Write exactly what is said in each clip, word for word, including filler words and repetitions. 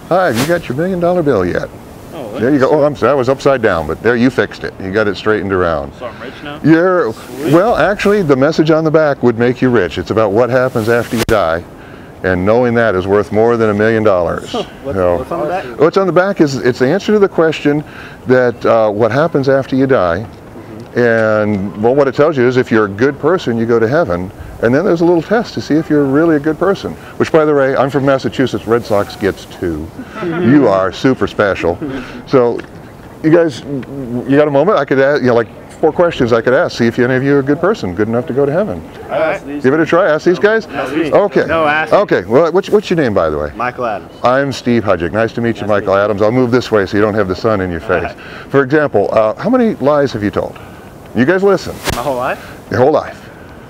Hi, have you got your million dollar bill yet? Oh, there you go. Oh, I'm sorry, I was upside down, but there, you fixed it. You got it straightened around. So I'm rich now? You're, well, actually, the message on the back would make you rich. It's about what happens after you die, and knowing that is worth more than a million dollars. What's, So, what's on the back? what's on the back is it's the answer to the question that uh, what happens after you die. Mm-hmm. And well, what it tells you is if you're a good person, you go to heaven. And then there's a little test to see if you're really a good person. Which, by the way, I'm from Massachusetts. Red Sox gets two. You are super special. So, you guys, you got a moment? I could ask, you know, like four questions I could ask. See if any of you are a good person, good enough to go to heaven. All right. Give it a try. Ask these guys. Okay. No, ask. Okay. Well, what's, what's your name, by the way? Michael Adams. I'm Steve Hudgick. Nice to meet you, Michael Adams. I'll move this way so you don't have the sun in your face. For example, uh, how many lies have you told? You guys listen. My whole life? Your whole life.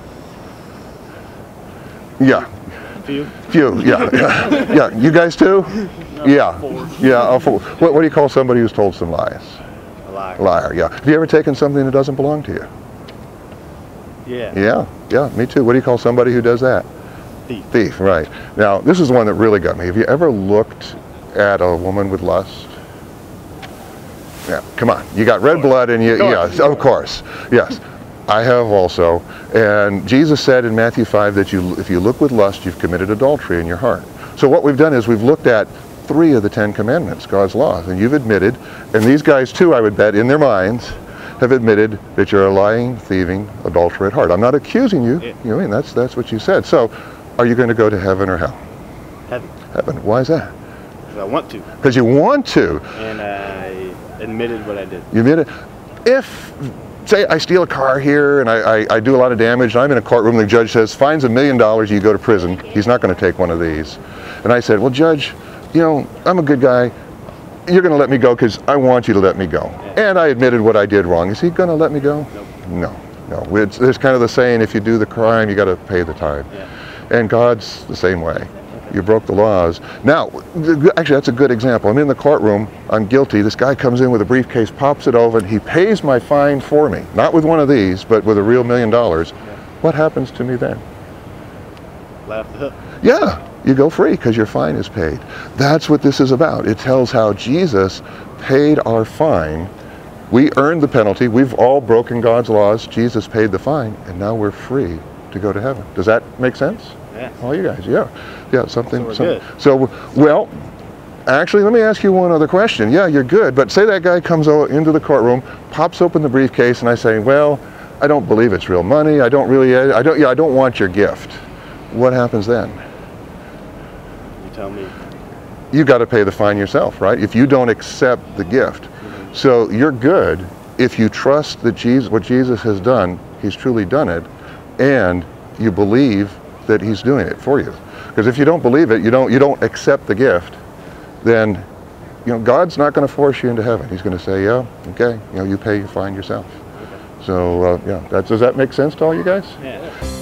Yeah. Few? Few, yeah. Yeah. Yeah. You guys too? No, yeah. Four. Yeah. Uh, four. What, what do you call somebody who's told some lies? A liar. Liar, yeah. Have you ever taken something that doesn't belong to you? Yeah. Yeah. Yeah, me too. What do you call somebody who does that? Thief. Thief, right. Now, this is one that really got me. Have you ever looked at a woman with lust? Yeah, come on. You got red blood and you, yes, of course. Yes. I have also, and Jesus said in Matthew five that you, if you look with lust, you've committed adultery in your heart. So what we've done is we've looked at three of the Ten Commandments, God's laws, and you've admitted, and these guys too, I would bet, in their minds, have admitted that you're a lying, thieving, adulterer at heart. I'm not accusing you. Yeah. You know, I mean, that's that's what you said. So, are you going to go to heaven or hell? Heaven. Heaven. Why is that? Because I want to. Because you want to. And I admitted what I did. You admit it. If say I steal a car here and I, I, I do a lot of damage, and I'm in a courtroom, the judge says, fines a million dollars, you go to prison. He's not going to take one of these. And I said, well, Judge, you know, I'm a good guy. You're going to let me go because I want you to let me go. Yeah. And I admitted what I did wrong. Is he going to let me go? Nope. No, no. It's, there's kind of the saying, if you do the crime, you got to pay the time. Yeah. And God's the same way. You broke the laws. Now, actually, that's a good example. I'm in the courtroom. I'm guilty. This guy comes in with a briefcase, pops it over, and he pays my fine for me. Not with one of these, but with a real million dollars. Yeah. What happens to me then? Let off the hook. Yeah, you go free because your fine is paid. That's what this is about. It tells how Jesus paid our fine. We earned the penalty. We've all broken God's laws. Jesus paid the fine, and now we're free to go to heaven. Does that make sense? Yeah. All you guys, yeah. Yeah, something. So we're some, good. So, well, actually, let me ask you one other question. Yeah, you're good, but say that guy comes into the courtroom, pops open the briefcase, and I say, well, I don't believe it's real money. I don't really, I don't, yeah, I don't want your gift. What happens then? You tell me. You got to pay the fine yourself, right? If you don't accept the gift. Mm-hmm. So you're good if you trust that Jesus, what Jesus has done, he's truly done it, and you believe that he's doing it for you. Because if you don't believe it, you don't you don't accept the gift, then you know God's not going to force you into heaven. He's going to say, yeah, okay, you know, you pay your fine yourself. Okay. So uh, yeah, that, does that make sense to all you guys? Yeah.